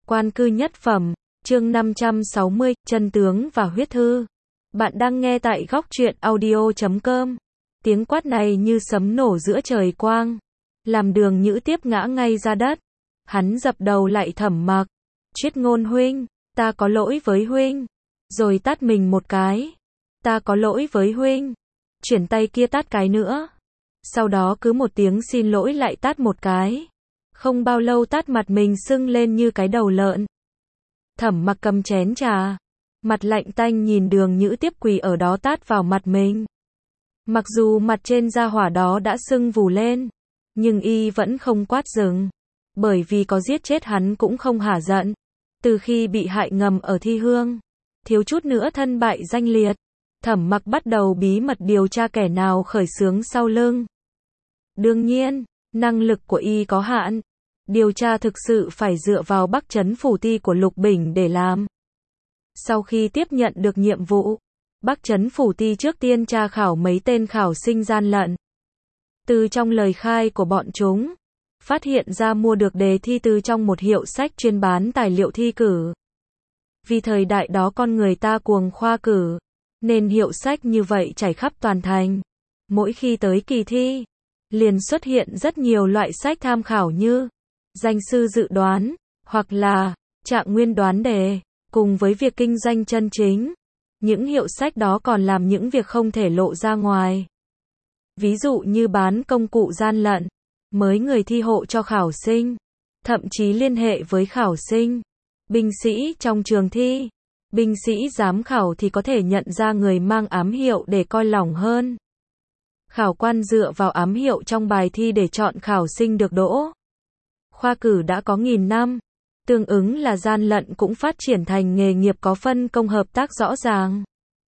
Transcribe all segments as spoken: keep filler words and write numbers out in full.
Quan cư nhất phẩm, chương năm trăm sáu mươi, chân tướng và huyết thư. Bạn đang nghe tại góc truyện audio chấm com. Tiếng quát này như sấm nổ giữa trời quang, làm Đường Nhữ tiếp ngã ngay ra đất. Hắn dập đầu lại Thẩm Mặc. Triết Ngôn huynh, ta có lỗi với huynh. Rồi tát mình một cái. Ta có lỗi với huynh. Chuyển tay kia tát cái nữa. Sau đó cứ một tiếng xin lỗi lại tát một cái. Không bao lâu tát mặt mình sưng lên như cái đầu lợn. Thẩm Mặc cầm chén trà, mặt lạnh tanh nhìn Đường Nhữ tiếp quỳ ở đó tát vào mặt mình. Mặc dù mặt trên da hỏa đó đã sưng vù lên, nhưng y vẫn không quát dừng. Bởi vì có giết chết hắn cũng không hả giận. Từ khi bị hại ngầm ở Thi Hương, thiếu chút nữa thân bại danh liệt, Thẩm Mặc bắt đầu bí mật điều tra kẻ nào khởi xướng sau lưng. Đương nhiên, năng lực của y có hạn. Điều tra thực sự phải dựa vào Bắc Trấn Phủ Ti của Lục Bình để làm. Sau khi tiếp nhận được nhiệm vụ, Bắc Trấn Phủ Ti trước tiên tra khảo mấy tên khảo sinh gian lận. Từ trong lời khai của bọn chúng, phát hiện ra mua được đề thi từ trong một hiệu sách chuyên bán tài liệu thi cử. Vì thời đại đó con người ta cuồng khoa cử, nên hiệu sách như vậy trải khắp toàn thành. Mỗi khi tới kỳ thi, liền xuất hiện rất nhiều loại sách tham khảo như danh sư dự đoán, hoặc là trạng nguyên đoán đề, cùng với việc kinh doanh chân chính. Những hiệu sách đó còn làm những việc không thể lộ ra ngoài. Ví dụ như bán công cụ gian lận, mới người thi hộ cho khảo sinh, thậm chí liên hệ với khảo sinh, binh sĩ trong trường thi. Binh sĩ giám khảo thì có thể nhận ra người mang ám hiệu để coi lỏng hơn. Khảo quan dựa vào ám hiệu trong bài thi để chọn khảo sinh được đỗ. Khoa cử đã có nghìn năm, tương ứng là gian lận cũng phát triển thành nghề nghiệp có phân công hợp tác rõ ràng.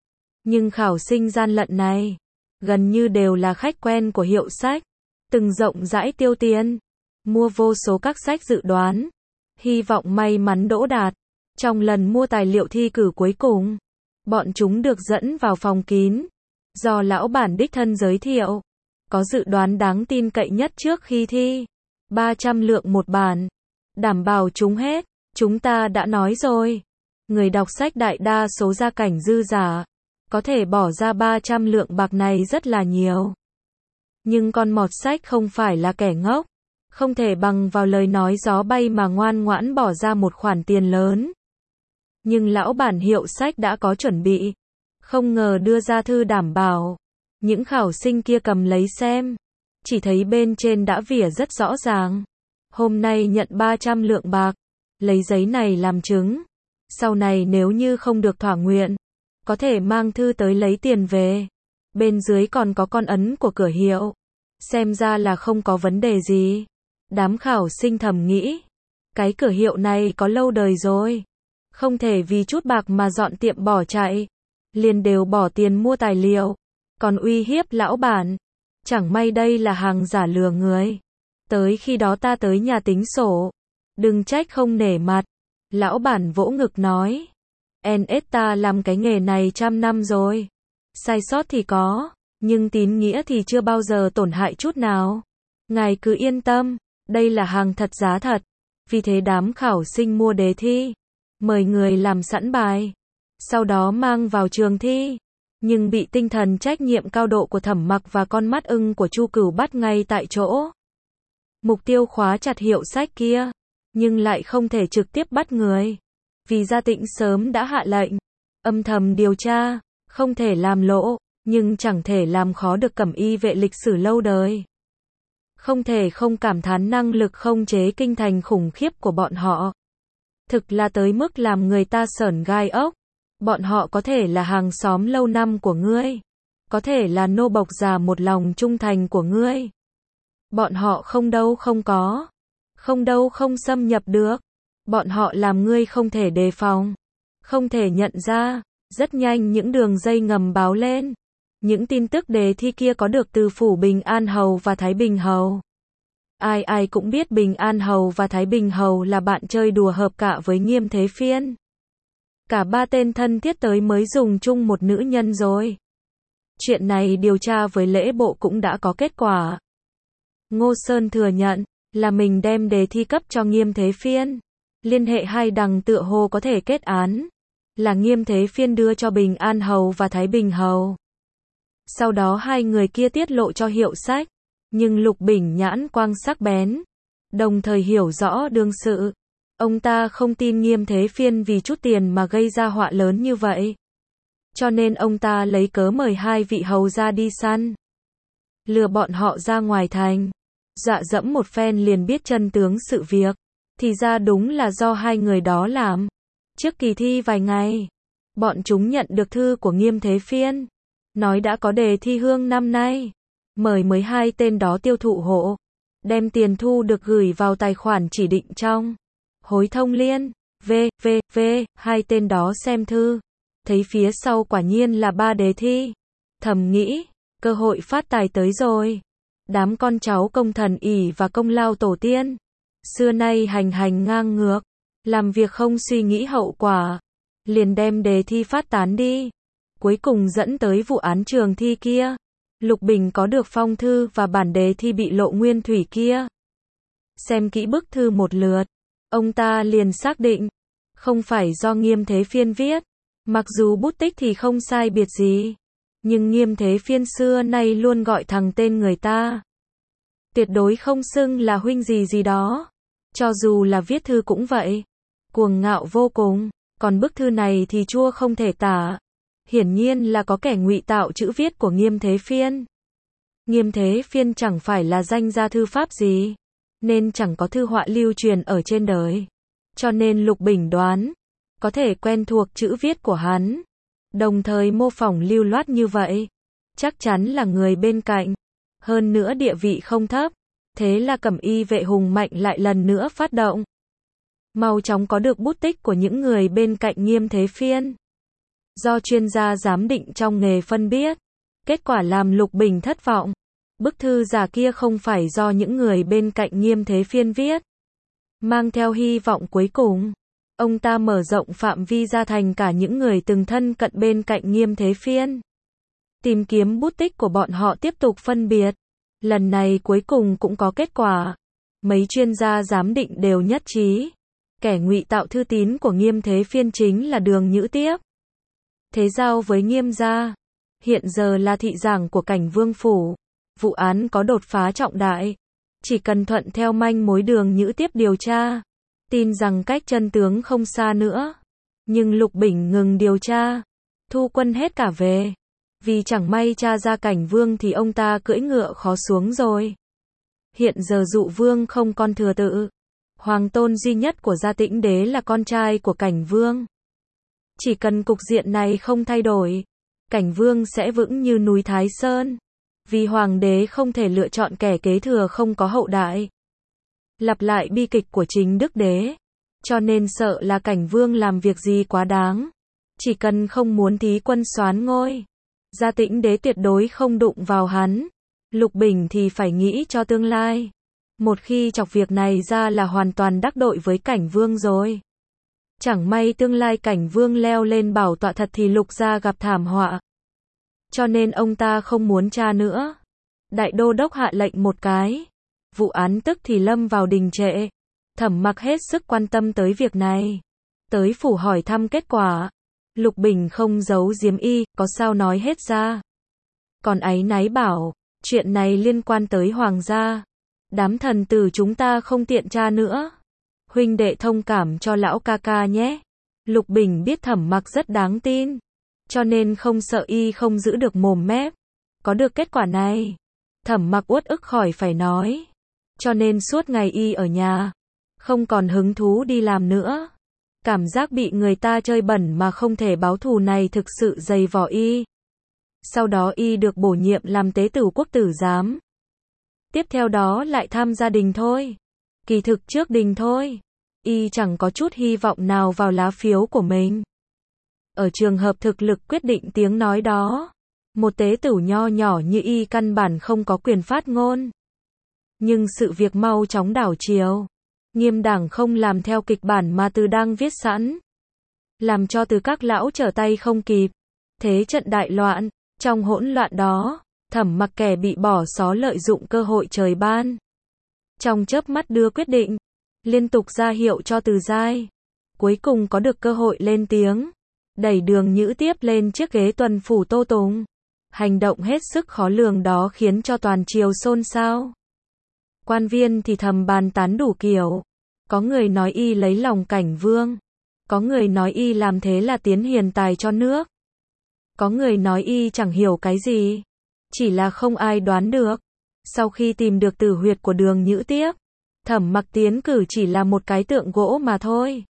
Nhưng khảo sinh gian lận này, gần như đều là khách quen của hiệu sách, từng rộng rãi tiêu tiền, mua vô số các sách dự đoán, hy vọng may mắn đỗ đạt. Trong lần mua tài liệu thi cử cuối cùng, bọn chúng được dẫn vào phòng kín, do lão bản đích thân giới thiệu, có dự đoán đáng tin cậy nhất trước khi thi. ba trăm lượng một bản, đảm bảo trúng hết. Chúng ta đã nói rồi, người đọc sách đại đa số gia cảnh dư giả, có thể bỏ ra ba trăm lượng bạc này rất là nhiều. Nhưng con mọt sách không phải là kẻ ngốc, không thể bằng vào lời nói gió bay mà ngoan ngoãn bỏ ra một khoản tiền lớn. Nhưng lão bản hiệu sách đã có chuẩn bị, không ngờ đưa ra thư đảm bảo. Những khảo sinh kia cầm lấy xem, chỉ thấy bên trên đã vỉa rất rõ ràng. Hôm nay nhận ba trăm lượng bạc, lấy giấy này làm chứng. Sau này nếu như không được thỏa nguyện, có thể mang thư tới lấy tiền về. Bên dưới còn có con ấn của cửa hiệu. Xem ra là không có vấn đề gì. Đám khảo sinh thầm nghĩ, cái cửa hiệu này có lâu đời rồi, không thể vì chút bạc mà dọn tiệm bỏ chạy. Liền đều bỏ tiền mua tài liệu, còn uy hiếp lão bản. Chẳng may đây là hàng giả lừa người. Tới khi đó ta tới nhà tính sổ. Đừng trách không nể mặt. Lão bản vỗ ngực nói, en ét ta làm cái nghề này trăm năm rồi. Sai sót thì có, nhưng tín nghĩa thì chưa bao giờ tổn hại chút nào. Ngài cứ yên tâm, đây là hàng thật giá thật. Vì thế đám khảo sinh mua đề thi, mời người làm sẵn bài, sau đó mang vào trường thi. Nhưng bị tinh thần trách nhiệm cao độ của Thẩm Mặc và con mắt ưng của Chu Cửu bắt ngay tại chỗ. Mục tiêu khóa chặt hiệu sách kia, nhưng lại không thể trực tiếp bắt người. Vì Gia Tĩnh sớm đã hạ lệnh, âm thầm điều tra, không thể làm lộ, nhưng chẳng thể làm khó được Cẩm Y vệ lịch sử lâu đời. Không thể không cảm thán năng lực khống chế kinh thành khủng khiếp của bọn họ. Thực là tới mức làm người ta sởn gai ốc. Bọn họ có thể là hàng xóm lâu năm của ngươi, có thể là nô bộc già một lòng trung thành của ngươi. Bọn họ không đâu không có, không đâu không xâm nhập được. Bọn họ làm ngươi không thể đề phòng, không thể nhận ra. Rất nhanh những đường dây ngầm báo lên. Những tin tức đề thi kia có được từ phủ Bình An Hầu và Thái Bình Hầu. Ai ai cũng biết Bình An Hầu và Thái Bình Hầu là bạn chơi đùa hợp cạ với Nghiêm Thế Phiên. Cả ba tên thân thiết tới mới dùng chung một nữ nhân rồi. Chuyện này điều tra với lễ bộ cũng đã có kết quả. Ngô Sơn thừa nhận là mình đem đề thi cấp cho Nghiêm Thế Phiên. Liên hệ hai đằng tựa hồ có thể kết án, là Nghiêm Thế Phiên đưa cho Bình An Hầu và Thái Bình Hầu. Sau đó hai người kia tiết lộ cho Hiệu Sách, nhưng Lục Bình nhãn quang sắc bén, đồng thời hiểu rõ đương sự. Ông ta không tin Nghiêm Thế Phiên vì chút tiền mà gây ra họa lớn như vậy. Cho nên ông ta lấy cớ mời hai vị hầu ra đi săn, lừa bọn họ ra ngoài thành, dọa dẫm một phen liền biết chân tướng sự việc. Thì ra đúng là do hai người đó làm. Trước kỳ thi vài ngày, bọn chúng nhận được thư của Nghiêm Thế Phiên, nói đã có đề thi hương năm nay, mời mười hai tên đó tiêu thụ hộ, đem tiền thu được gửi vào tài khoản chỉ định trong hối thông liên. V, V, V, hai tên đó xem thư, thấy phía sau quả nhiên là ba đề thi. Thầm nghĩ, cơ hội phát tài tới rồi. Đám con cháu công thần ỷ và công lao tổ tiên, xưa nay hành hành ngang ngược, làm việc không suy nghĩ hậu quả, liền đem đề thi phát tán đi. Cuối cùng dẫn tới vụ án trường thi kia. Lục Bình có được phong thư và bản đề thi bị lộ nguyên thủy kia. Xem kỹ bức thư một lượt, ông ta liền xác định, không phải do Nghiêm Thế Phiên viết. Mặc dù bút tích thì không sai biệt gì, nhưng Nghiêm Thế Phiên xưa nay luôn gọi thẳng tên người ta, tuyệt đối không xưng là huynh gì gì đó. Cho dù là viết thư cũng vậy, cuồng ngạo vô cùng. Còn bức thư này thì chua không thể tả, hiển nhiên là có kẻ ngụy tạo chữ viết của Nghiêm Thế Phiên. Nghiêm Thế Phiên chẳng phải là danh gia thư pháp gì, nên chẳng có thư họa lưu truyền ở trên đời. Cho nên Lục Bình đoán, có thể quen thuộc chữ viết của hắn, đồng thời mô phỏng lưu loát như vậy, chắc chắn là người bên cạnh, hơn nữa địa vị không thấp. Thế là Cẩm Y vệ hùng mạnh lại lần nữa phát động, mau chóng có được bút tích của những người bên cạnh Nghiêm Thế Phiên. Do chuyên gia giám định trong nghề phân biết, kết quả làm Lục Bình thất vọng. Bức thư giả kia không phải do những người bên cạnh Nghiêm Thế Phiên viết. Mang theo hy vọng cuối cùng, ông ta mở rộng phạm vi ra thành cả những người từng thân cận bên cạnh Nghiêm Thế Phiên. Tìm kiếm bút tích của bọn họ tiếp tục phân biệt. Lần này cuối cùng cũng có kết quả. Mấy chuyên gia giám định đều nhất trí, kẻ ngụy tạo thư tín của Nghiêm Thế Phiên chính là Đường Nhữ Tiếp. Thế giao với Nghiêm gia, hiện giờ là thị giảng của Cảnh Vương phủ. Vụ án có đột phá trọng đại, chỉ cần thuận theo manh mối Đường Nhữ Tiếp điều tra, tin rằng cách chân tướng không xa nữa. Nhưng Lục Bình ngừng điều tra, thu quân hết cả về. Vì chẳng may tra ra Cảnh Vương thì ông ta cưỡi ngựa khó xuống rồi. Hiện giờ Dụ Vương không con thừa tự, hoàng tôn duy nhất của Gia Tĩnh Đế là con trai của Cảnh Vương. Chỉ cần cục diện này không thay đổi, Cảnh Vương sẽ vững như núi Thái Sơn. Vì hoàng đế không thể lựa chọn kẻ kế thừa không có hậu đại, lặp lại bi kịch của chính Đức Đế. Cho nên sợ là Cảnh Vương làm việc gì quá đáng. Chỉ cần không muốn thí quân soán ngôi, Gia Tĩnh Đế tuyệt đối không đụng vào hắn. Lục Bình thì phải nghĩ cho tương lai. Một khi chọc việc này ra là hoàn toàn đắc tội với Cảnh Vương rồi. Chẳng may tương lai Cảnh Vương leo lên bảo tọa thật thì Lục gia gặp thảm họa. Cho nên ông ta không muốn tra nữa. Đại đô đốc hạ lệnh một cái, vụ án tức thì lâm vào đình trệ. Thẩm Mặc hết sức quan tâm tới việc này, tới phủ hỏi thăm kết quả. Lục Bình không giấu giếm y, có sao nói hết ra. Còn áy náy bảo, chuyện này liên quan tới hoàng gia, đám thần tử chúng ta không tiện tra nữa. Huynh đệ thông cảm cho lão ca ca nhé. Lục Bình biết Thẩm Mặc rất đáng tin, cho nên không sợ y không giữ được mồm mép. Có được kết quả này, Thẩm Mặc uất ức khỏi phải nói. Cho nên suốt ngày y ở nhà, không còn hứng thú đi làm nữa. Cảm giác bị người ta chơi bẩn mà không thể báo thù này thực sự dày vò y. Sau đó y được bổ nhiệm làm tế tử quốc tử giám. Tiếp theo đó lại tham gia đình thôi. Kỳ thực trước đình thôi, y chẳng có chút hy vọng nào vào lá phiếu của mình. Ở trường hợp thực lực quyết định tiếng nói đó, một tế tử nho nhỏ như y căn bản không có quyền phát ngôn. Nhưng sự việc mau chóng đảo chiều. Nghiêm đảng không làm theo kịch bản mà Từ đang viết sẵn, làm cho Từ các lão trở tay không kịp. Thế trận đại loạn. Trong hỗn loạn đó, Thẩm Mặc kẻ bị bỏ xó lợi dụng cơ hội trời ban, trong chớp mắt đưa quyết định. liên tục ra hiệu cho Từ Giai. Cuối cùng có được cơ hội lên tiếng, đẩy Đường Nhữ Tiếp lên chiếc ghế tuần phủ Tô Tùng. Hành động hết sức khó lường đó khiến cho toàn triều xôn xao. Quan viên thì thầm bàn tán đủ kiểu. Có người nói y lấy lòng Cảnh Vương. Có người nói y làm thế là tiến hiền tài cho nước. Có người nói y chẳng hiểu cái gì. Chỉ là không ai đoán được. Sau khi tìm được tử huyệt của Đường Nhữ Tiếp, Thẩm Mặc tiến cử chỉ là một cái tượng gỗ mà thôi.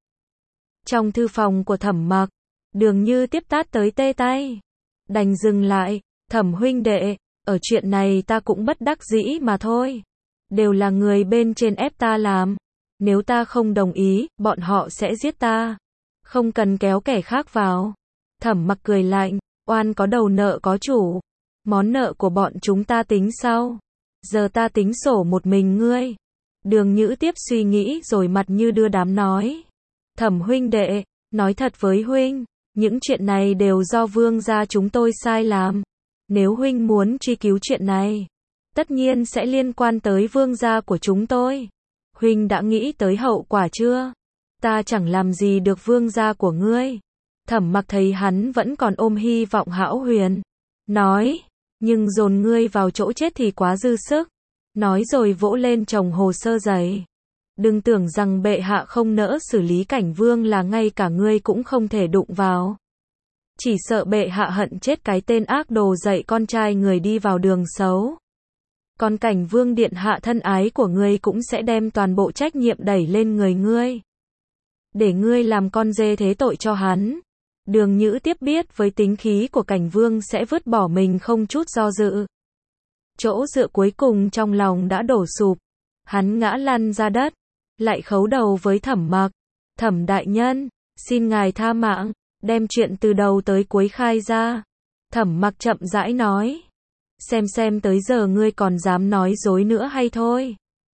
Trong thư phòng của Thẩm Mặc, Đường Như Tiếp tát tới tê tay. Đành dừng lại, Thẩm huynh đệ, ở chuyện này ta cũng bất đắc dĩ mà thôi. Đều là người bên trên ép ta làm. Nếu ta không đồng ý, bọn họ sẽ giết ta. Không cần kéo kẻ khác vào. Thẩm Mặc cười lạnh, oan có đầu nợ có chủ. Món nợ của bọn chúng ta tính sau. Giờ ta tính sổ một mình ngươi. Đường Nhữ Tiếp suy nghĩ rồi mặt như đưa đám nói. Thẩm huynh đệ, nói thật với huynh, những chuyện này đều do vương gia chúng tôi sai làm. Nếu huynh muốn truy cứu chuyện này, tất nhiên sẽ liên quan tới vương gia của chúng tôi. Huynh đã nghĩ tới hậu quả chưa? Ta chẳng làm gì được vương gia của ngươi. Thẩm Mặc thấy hắn vẫn còn ôm hy vọng hão huyền. Nói, nhưng dồn ngươi vào chỗ chết thì quá dư sức. Nói rồi vỗ lên chồng hồ sơ dày. Đừng tưởng rằng bệ hạ không nỡ xử lý Cảnh Vương là ngay cả ngươi cũng không thể đụng vào. Chỉ sợ bệ hạ hận chết cái tên ác đồ dạy con trai người đi vào đường xấu. Còn Cảnh Vương điện hạ thân ái của ngươi cũng sẽ đem toàn bộ trách nhiệm đẩy lên người ngươi. Để ngươi làm con dê thế tội cho hắn. Đường Nhữ Tiếp biết với tính khí của Cảnh Vương sẽ vứt bỏ mình không chút do dự. Chỗ dựa cuối cùng trong lòng đã đổ sụp. Hắn ngã lăn ra đất, lại khấu đầu với Thẩm Mặc. Thẩm đại nhân, xin ngài tha mạng, đem chuyện từ đầu tới cuối khai ra. Thẩm Mặc chậm rãi nói. Xem xem tới giờ ngươi còn dám nói dối nữa hay thôi.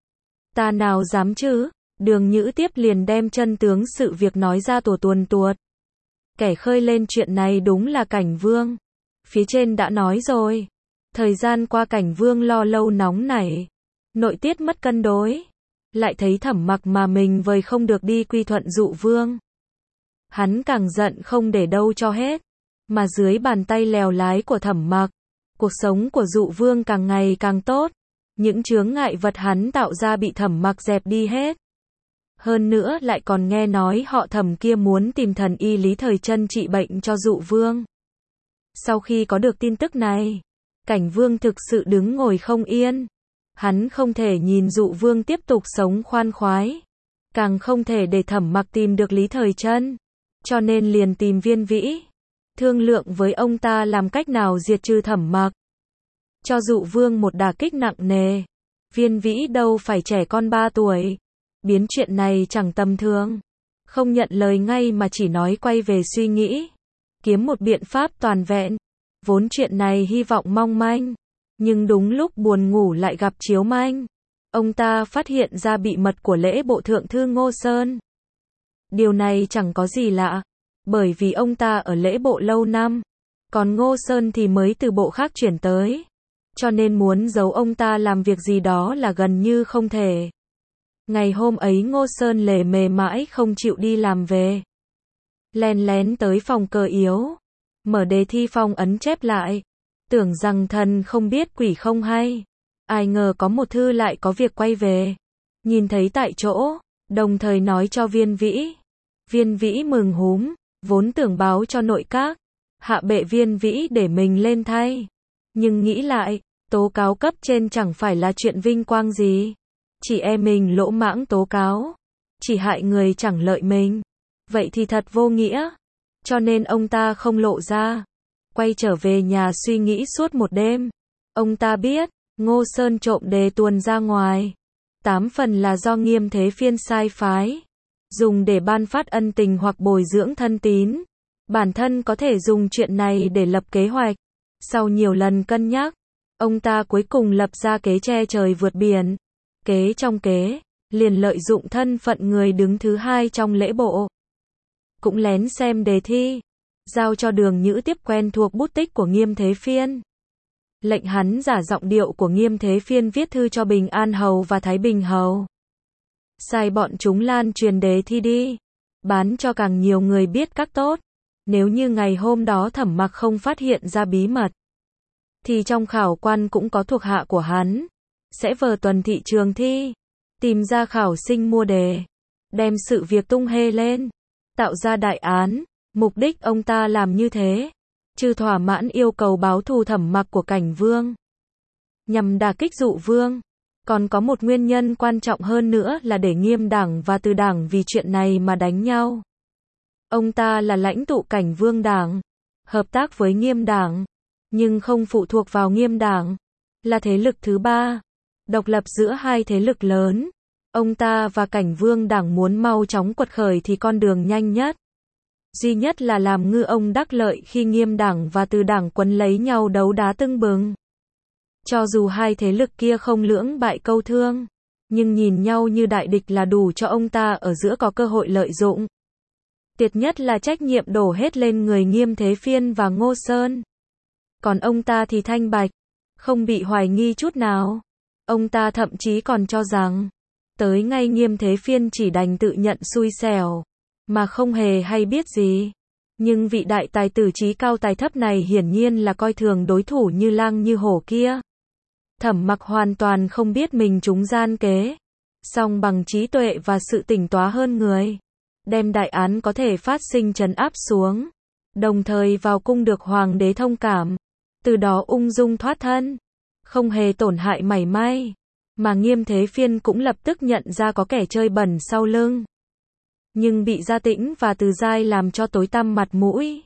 Ta nào dám chứ. Đường Nhữ Tiếp liền đem chân tướng sự việc nói ra tùa tuồn tuột. Kẻ khơi lên chuyện này đúng là Cảnh Vương. Phía trên đã nói rồi. Thời gian qua Cảnh Vương lo lâu nóng nảy. Nội tiết mất cân đối. Lại thấy Thẩm Mặc mà mình vời không được đi quy thuận dụ vương. Hắn càng giận không để đâu cho hết. Mà dưới bàn tay lèo lái của Thẩm Mặc, cuộc sống của dụ vương càng ngày càng tốt. Những chướng ngại vật hắn tạo ra bị Thẩm Mặc dẹp đi hết. Hơn nữa lại còn nghe nói họ Thẩm kia muốn tìm thần y Lý Thời Chân trị bệnh cho dụ vương. Sau khi có được tin tức này, Cảnh Vương thực sự đứng ngồi không yên. Hắn không thể nhìn dụ vương tiếp tục sống khoan khoái. Càng không thể để Thẩm Mặc tìm được Lý Thời Chân. Cho nên liền tìm Viên Vĩ. Thương lượng với ông ta làm cách nào diệt trừ Thẩm Mặc. Cho dụ vương một đả kích nặng nề. Viên Vĩ đâu phải trẻ con ba tuổi. Biến chuyện này chẳng tầm thường. Không nhận lời ngay mà chỉ nói quay về suy nghĩ. Kiếm một biện pháp toàn vẹn. Vốn chuyện này hy vọng mong manh. Nhưng đúng lúc buồn ngủ lại gặp chiếu manh. Ông ta phát hiện ra bị mật của lễ bộ thượng thư Ngô Sơn. Điều này chẳng có gì lạ. Bởi vì ông ta ở lễ bộ lâu năm. Còn Ngô Sơn thì mới từ bộ khác chuyển tới. Cho nên muốn giấu ông ta làm việc gì đó là gần như không thể. Ngày hôm ấy Ngô Sơn lề mề mãi không chịu đi làm về. Len lén tới phòng cờ yếu. Mở đề thi phong ấn chép lại. Tưởng rằng thần không biết quỷ không hay. Ai ngờ có một thư lại có việc quay về. Nhìn thấy tại chỗ. Đồng thời nói cho Viên Vĩ. Viên Vĩ mừng húm. Vốn tưởng báo cho nội các. Hạ bệ Viên Vĩ để mình lên thay. Nhưng nghĩ lại. Tố cáo cấp trên chẳng phải là chuyện vinh quang gì. Chỉ e mình lỗ mãng tố cáo. Chỉ hại người chẳng lợi mình. Vậy thì thật vô nghĩa. Cho nên ông ta không lộ ra. Quay trở về nhà suy nghĩ suốt một đêm. Ông ta biết, Ngô Sơn trộm đề tuồn ra ngoài. Tám phần là do Nghiêm Thế Phiên sai phái. Dùng để ban phát ân tình hoặc bồi dưỡng thân tín. Bản thân có thể dùng chuyện này để lập kế hoạch. Sau nhiều lần cân nhắc, ông ta cuối cùng lập ra kế che trời vượt biển. Kế trong kế, liền lợi dụng thân phận người đứng thứ hai trong lễ bộ. Cũng lén xem đề thi. Giao cho Đường Nhữ Tiếp quen thuộc bút tích của Nghiêm Thế Phiên. Lệnh hắn giả giọng điệu của Nghiêm Thế Phiên viết thư cho Bình An Hầu và Thái Bình Hầu. sai bọn chúng lan truyền đề thi đi, bán cho càng nhiều người biết các tốt. Nếu như ngày hôm đó Thẩm Mặc không phát hiện ra bí mật, thì trong khảo quan cũng có thuộc hạ của hắn, sẽ vờ tuần thị trường thi, tìm ra khảo sinh mua đề, đem sự việc tung hê lên, tạo ra đại án. Mục đích ông ta làm như thế, trừ thỏa mãn yêu cầu báo thù Thẩm Mặc của Cảnh Vương, nhằm đả kích Dụ Vương, còn có một nguyên nhân quan trọng hơn nữa là để Nghiêm đảng và Từ đảng vì chuyện này mà đánh nhau. Ông ta là lãnh tụ Cảnh Vương đảng, hợp tác với Nghiêm đảng, nhưng không phụ thuộc vào Nghiêm đảng, là thế lực thứ ba, độc lập giữa hai thế lực lớn. Ông ta và Cảnh Vương đảng muốn mau chóng quật khởi thì con đường nhanh nhất, duy nhất là làm ngư ông đắc lợi khi Nghiêm đảng và Từ đảng quấn lấy nhau đấu đá tưng bừng. Cho dù hai thế lực kia không lưỡng bại câu thương, nhưng nhìn nhau như đại địch là đủ cho ông ta ở giữa có cơ hội lợi dụng. Tiệt nhất là trách nhiệm đổ hết lên người Nghiêm Thế Phiên và Ngô Sơn. Còn ông ta thì thanh bạch, không bị hoài nghi chút nào. Ông ta thậm chí còn cho rằng, tới ngay Nghiêm Thế Phiên chỉ đành tự nhận xui xẻo, mà không hề hay biết gì. Nhưng vị đại tài tử trí cao tài thấp này hiển nhiên là coi thường đối thủ như lang như hổ kia. Thẩm Mặc hoàn toàn không biết mình trúng gian kế, song bằng trí tuệ và sự tỉnh táo hơn người, đem đại án có thể phát sinh trấn áp xuống, đồng thời vào cung được hoàng đế thông cảm, từ đó ung dung thoát thân, không hề tổn hại mảy may. Mà Nghiêm Thế Phiên cũng lập tức nhận ra có kẻ chơi bẩn sau lưng, nhưng bị Gia Tĩnh và Từ Giai làm cho tối tăm mặt mũi.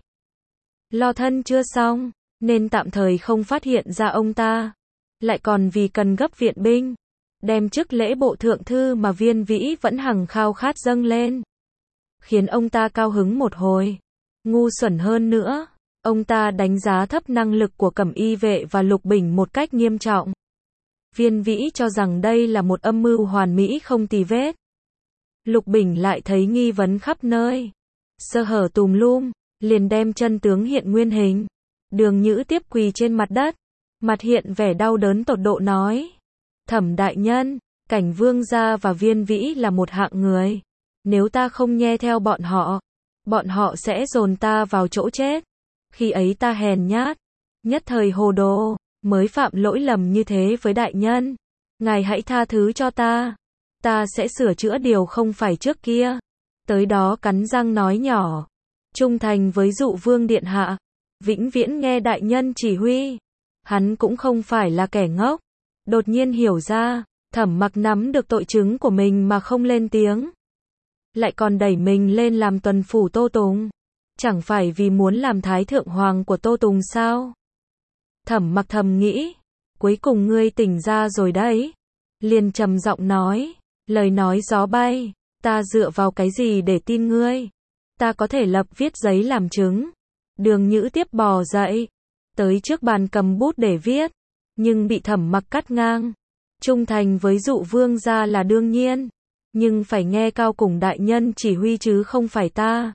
Lo thân chưa xong, nên tạm thời không phát hiện ra ông ta, lại còn vì cần gấp viện binh, đem chức lễ bộ thượng thư mà Viên Vĩ vẫn hằng khao khát dâng lên, khiến ông ta cao hứng một hồi. Ngu xuẩn hơn nữa, ông ta đánh giá thấp năng lực của Cẩm Y vệ và Lục Bình một cách nghiêm trọng. Viên Vĩ cho rằng đây là một âm mưu hoàn mỹ không tì vết. Lục Bình lại thấy nghi vấn khắp nơi, sơ hở tùm lum, liền đem chân tướng hiện nguyên hình. Đường Nhữ tiếp quỳ trên mặt đất, mặt hiện vẻ đau đớn tột độ nói: Thẩm đại nhân, Cảnh Vương gia và Viên Vĩ là một hạng người, nếu ta không nghe theo bọn họ, bọn họ sẽ dồn ta vào chỗ chết. Khi ấy ta hèn nhát, nhất thời hồ đồ, mới phạm lỗi lầm như thế với đại nhân. Ngài hãy tha thứ cho ta, ta sẽ sửa chữa điều không phải trước kia. Tới đó cắn răng nói nhỏ: trung thành với Dụ Vương điện hạ, vĩnh viễn nghe đại nhân chỉ huy. Hắn cũng không phải là kẻ ngốc, đột nhiên hiểu ra, Thẩm Mặc nắm được tội chứng của mình mà không lên tiếng, lại còn đẩy mình lên làm tuần phủ Tô Tùng, chẳng phải vì muốn làm thái thượng hoàng của Tô Tùng sao? Thẩm Mặc thầm nghĩ, cuối cùng ngươi tỉnh ra rồi đấy. Liền trầm giọng nói, lời nói gió bay, ta dựa vào cái gì để tin ngươi? Ta có thể lập viết giấy làm chứng. Đường Nhữ tiếp bò dậy, tới trước bàn cầm bút để viết, nhưng bị Thẩm Mặc cắt ngang. Trung thành với Dụ Vương gia là đương nhiên, nhưng phải nghe Cao Cùng đại nhân chỉ huy chứ không phải ta.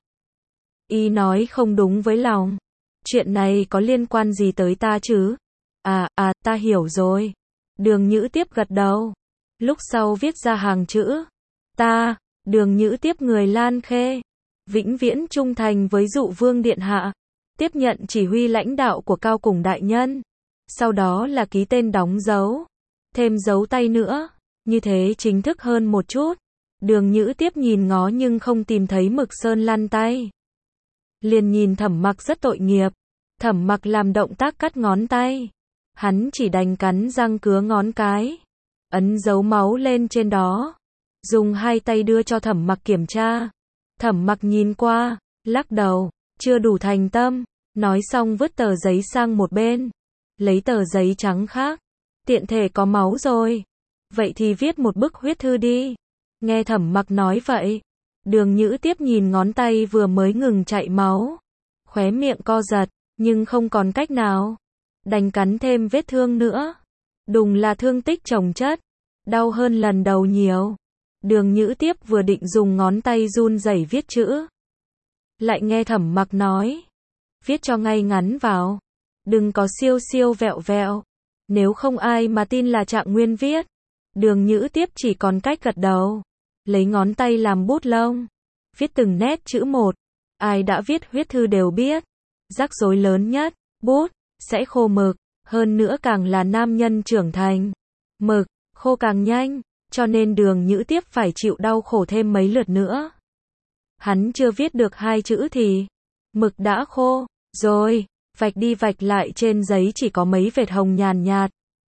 Y nói không đúng với lòng. Chuyện này có liên quan gì tới ta chứ? À, à, ta hiểu rồi. Đường Nhữ tiếp gật đầu. Lúc sau viết ra hàng chữ. Ta, Đường Nhữ tiếp người Lan Khê, vĩnh viễn trung thành với Dụ Vương điện hạ, tiếp nhận chỉ huy lãnh đạo của Cao Cùng đại nhân. Sau đó là ký tên đóng dấu, thêm dấu tay nữa, như thế chính thức hơn một chút. Đường Nhữ tiếp nhìn ngó nhưng không tìm thấy mực sơn lăn tay. Liền nhìn Thẩm Mặc rất tội nghiệp. Thẩm Mặc làm động tác cắt ngón tay, hắn chỉ đành cắn răng cứa ngón cái, ấn dấu máu lên trên đó, dùng hai tay đưa cho Thẩm Mặc kiểm tra. Thẩm Mặc nhìn qua, lắc đầu, chưa đủ thành tâm, nói xong vứt tờ giấy sang một bên, lấy tờ giấy trắng khác, tiện thể có máu rồi, vậy thì viết một bức huyết thư đi. Nghe Thẩm Mặc nói vậy, Đường Nhữ tiếp nhìn ngón tay vừa mới ngừng chảy máu, khóe miệng co giật, nhưng không còn cách nào, đành cắn thêm vết thương nữa. Đùng là thương tích chồng chất, đau hơn lần đầu nhiều. Đường Nhữ tiếp vừa định dùng ngón tay run rẩy viết chữ, lại nghe Thẩm Mặc nói, viết cho ngay ngắn vào, đừng có siêu siêu vẹo vẹo, nếu không ai mà tin là Trạng Nguyên viết. Đường Nhữ tiếp chỉ còn cách gật đầu. lấy ngón tay làm bút lông, viết từng nét chữ một. Ai đã viết huyết thư đều biết, rắc rối lớn nhất, bút, sẽ khô mực, hơn nữa càng là nam nhân trưởng thành. Mực, khô càng nhanh, cho nên Đường Nhữ Tiếp phải chịu đau khổ thêm mấy lượt nữa. Hắn chưa viết được hai chữ thì, mực đã khô, rồi, vạch đi vạch lại trên giấy chỉ có mấy vệt hồng nhàn nhạt.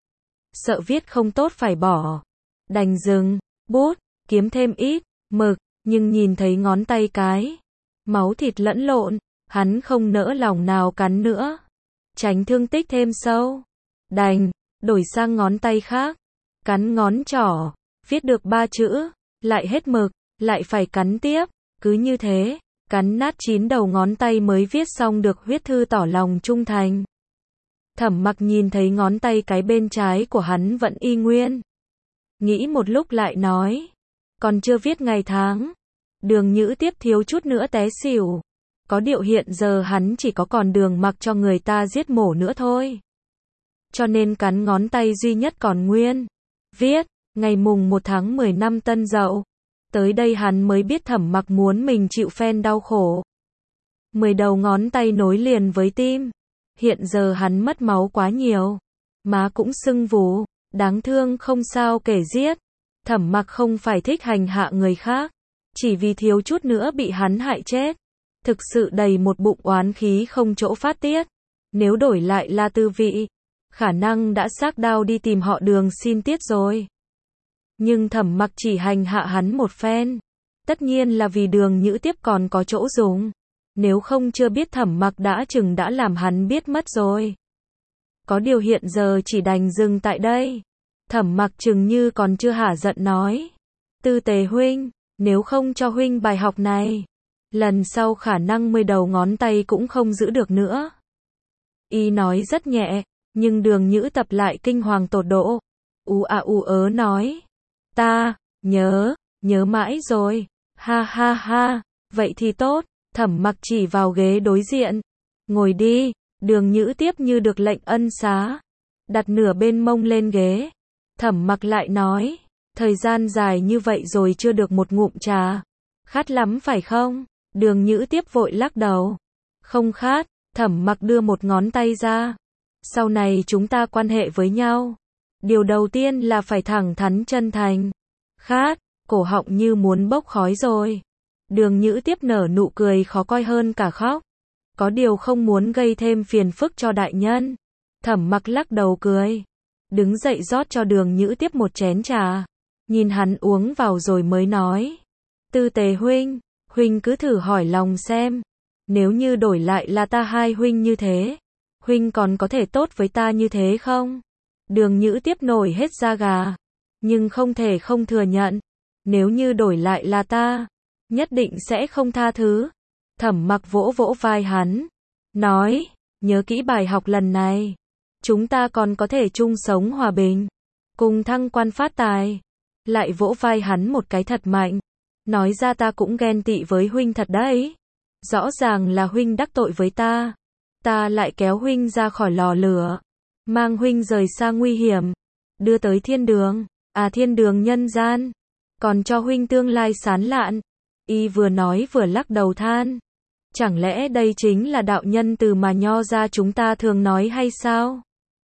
Sợ viết không tốt phải bỏ, đành dừng, bút, kiếm thêm ít, mực, nhưng nhìn thấy ngón tay cái, máu thịt lẫn lộn, hắn không nỡ lòng nào cắn nữa. Tránh thương tích thêm sâu, đành, đổi sang ngón tay khác, cắn ngón trỏ, viết được ba chữ, lại hết mực, lại phải cắn tiếp, cứ như thế, cắn nát chín đầu ngón tay mới viết xong được huyết thư tỏ lòng trung thành. Thẩm Mặc nhìn thấy ngón tay cái bên trái của hắn vẫn y nguyên. Nghĩ một lúc lại nói, còn chưa viết ngày tháng. Đường Nhữ Tiếp thiếu chút nữa té xỉu. Có điều hiện giờ hắn chỉ có còn Đường Mặc cho người ta giết mổ nữa thôi. Cho nên cắn ngón tay duy nhất còn nguyên. Viết, ngày mùng một tháng mười năm Tân Dậu. Tới đây hắn mới biết Thẩm Mặc muốn mình chịu phen đau khổ. Mười đầu ngón tay nối liền với tim. Hiện giờ hắn mất máu quá nhiều. Má cũng sưng vù, đáng thương không sao kể xiết. Thẩm Mặc không phải thích hành hạ người khác, chỉ vì thiếu chút nữa bị hắn hại chết. Thực sự đầy một bụng oán khí không chỗ phát tiết. Nếu đổi lại là Tư Vị, khả năng đã xách đao đi tìm họ Đường xin tiết rồi. Nhưng Thẩm Mặc chỉ hành hạ hắn một phen. Tất nhiên là vì Đường Nhữ Tiếp còn có chỗ dùng. Nếu không chưa biết Thẩm Mặc đã chừng đã làm hắn biết mất rồi. Có điều hiện giờ chỉ đành dừng tại đây. Thẩm Mặc chừng như còn chưa hả giận nói. Tư Tề huynh, nếu không cho huynh bài học này, lần sau khả năng mười đầu ngón tay cũng không giữ được nữa. Y nói rất nhẹ, nhưng Đường Nhữ Tập lại kinh hoàng tột độ. U a u ớ nói. Ta, nhớ, nhớ mãi rồi. Ha ha ha, vậy thì tốt. Thẩm Mặc chỉ vào ghế đối diện. Ngồi đi. Đường Nhữ Tiếp như được lệnh ân xá, đặt nửa bên mông lên ghế. Thẩm Mặc lại nói, thời gian dài như vậy rồi chưa được một ngụm trà. Khát lắm phải không? Đường Nhữ Tiếp vội lắc đầu. Không khát. Thẩm Mặc đưa một ngón tay ra. Sau này chúng ta quan hệ với nhau, điều đầu tiên là phải thẳng thắn chân thành. Khát, cổ họng như muốn bốc khói rồi. Đường Nhữ Tiếp nở nụ cười khó coi hơn cả khóc. Có điều không muốn gây thêm phiền phức cho đại nhân. Thẩm Mặc lắc đầu cười, đứng dậy rót cho Đường Nhữ Tiếp một chén trà. Nhìn hắn uống vào rồi mới nói. Tư Tề huynh, huynh cứ thử hỏi lòng xem. Nếu như đổi lại là ta hai huynh như thế, huynh còn có thể tốt với ta như thế không? Đường Nhữ Tiếp nổi hết da gà, nhưng không thể không thừa nhận. Nếu như đổi lại là ta, nhất định sẽ không tha thứ. Thẩm Mặc vỗ vỗ vai hắn, nói, nhớ kỹ bài học lần này. Chúng ta còn có thể chung sống hòa bình, cùng thăng quan phát tài. Lại vỗ vai hắn một cái thật mạnh, nói ra ta cũng ghen tị với huynh thật đấy. Rõ ràng là huynh đắc tội với ta, ta lại kéo huynh ra khỏi lò lửa, mang huynh rời xa nguy hiểm, đưa tới thiên đường, à thiên đường nhân gian, còn cho huynh tương lai sán lạn. Y vừa nói vừa lắc đầu than. Chẳng lẽ đây chính là đạo nhân từ mà nho ra chúng ta thường nói hay sao?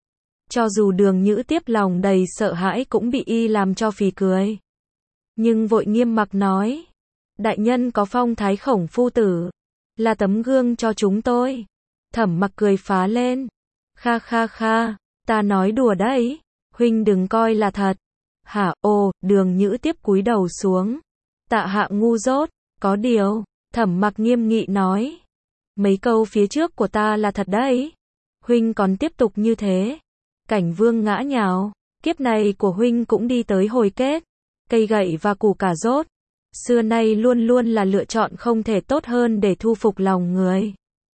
Cho dù Đường Nhữ Tiếp lòng đầy sợ hãi cũng bị Y làm cho phì cười. Nhưng vội nghiêm mặc nói. Đại nhân có phong thái Khổng phu tử, là tấm gương cho chúng tôi. Thẩm Mặc cười phá lên. Kha kha kha, ta nói đùa đấy, huynh đừng coi là thật. Hả, ồ, Đường Nhữ Tiếp cúi đầu xuống. Tạ hạ ngu dốt, có điều, Thẩm Mặc nghiêm nghị nói. Mấy câu phía trước của ta là thật đấy. Huynh còn tiếp tục như thế, cảnh vương ngã nhào, kiếp này của huynh cũng đi tới hồi kết. Cây gậy và củ cà rốt, xưa nay luôn luôn là lựa chọn không thể tốt hơn để thu phục lòng người.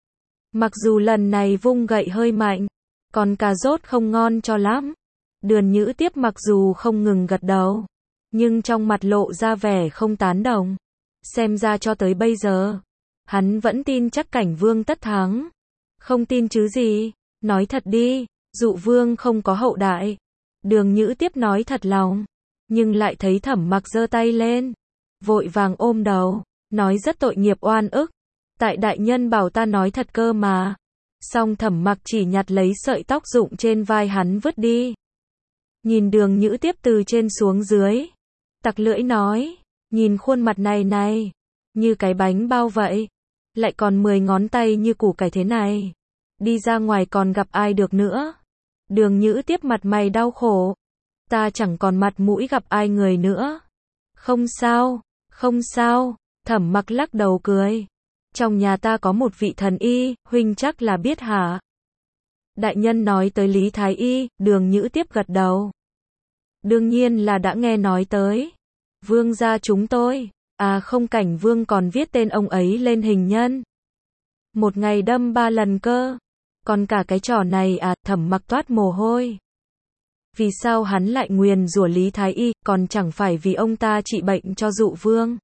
Mặc dù lần này vung gậy hơi mạnh, còn cà rốt không ngon cho lắm. Đường Nhữ Tiếp mặc dù không ngừng gật đầu, nhưng trong mặt lộ ra vẻ không tán đồng. Xem ra cho tới bây giờ, hắn vẫn tin chắc cảnh vương tất thắng. Không tin chứ gì, nói thật đi, Dụ vương không có hậu đại. Đường Nhữ Tiếp nói thật lòng, nhưng lại thấy Thẩm Mặc giơ tay lên. vội vàng ôm đầu, nói rất tội nghiệp oan ức. Tại đại nhân bảo ta nói thật cơ mà. Xong Thẩm Mặc chỉ nhặt lấy sợi tóc rụng trên vai hắn vứt đi. Nhìn Đường Nhữ Tiếp từ trên xuống dưới, tặc lưỡi nói, nhìn khuôn mặt này này, như cái bánh bao vậy, lại còn mười ngón tay như củ cải thế này, đi ra ngoài còn gặp ai được nữa. Đường Nhữ Tiếp mặt mày đau khổ, ta chẳng còn mặt mũi gặp ai người nữa. Không sao, không sao, Thẩm Mặc lắc đầu cười. Trong nhà ta có một vị thần y, huynh chắc là biết hả? Đại nhân nói tới Lý Thái Y, Đường Nhữ Tiếp gật đầu. Đương nhiên là đã nghe nói tới. Vương gia chúng tôi, à không, Cảnh Vương còn viết tên ông ấy lên hình nhân. Một ngày đâm ba lần cơ. Còn cả cái trò này à, Thẩm Mặc toát mồ hôi. Vì sao hắn lại nguyền rủa Lý Thái Y, còn chẳng phải vì ông ta trị bệnh cho Dụ Vương?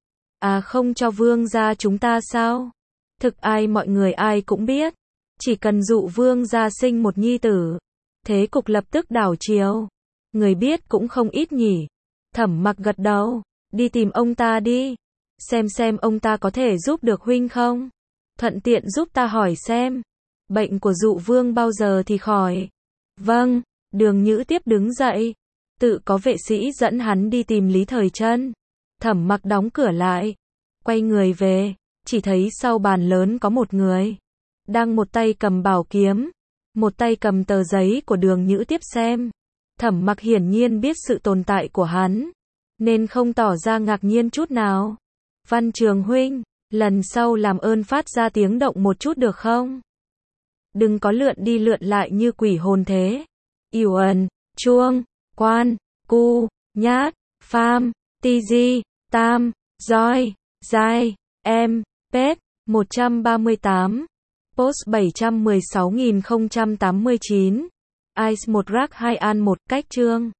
À không cho Vương gia chúng ta sao? Thực ai mọi người ai cũng biết. Chỉ cần Dụ Vương gia sinh một nhi tử, thế cục lập tức đảo chiều. Người biết cũng không ít nhỉ. Thẩm Mặc gật đầu, đi tìm ông ta đi. Xem xem ông ta có thể giúp được huynh không? Thuận tiện giúp ta hỏi xem, bệnh của Dụ Vương bao giờ thì khỏi? Vâng, Đường Nhữ Tiếp đứng dậy, tự có vệ sĩ dẫn hắn đi tìm Lý Thời Trân. Thẩm Mặc đóng cửa lại, quay người về, chỉ thấy sau bàn lớn có một người, đang một tay cầm bảo kiếm, một tay cầm tờ giấy của Đường Nhữ Tiếp xem. Thẩm Mặc hiển nhiên biết sự tồn tại của hắn, nên không tỏ ra ngạc nhiên chút nào. Văn Trường huynh, lần sau làm ơn phát ra tiếng động một chút được không? Đừng có lượn đi lượn lại như quỷ hồn thế. Yểu ẩn, chuông, quan, cu, nhát, pham, ti di, tam, roi, dai, em, pet, một trăm ba mươi tám, post bảy trăm mười sáu nghìn không trăm tám mươi chín, ice một rác hai an một cách chương.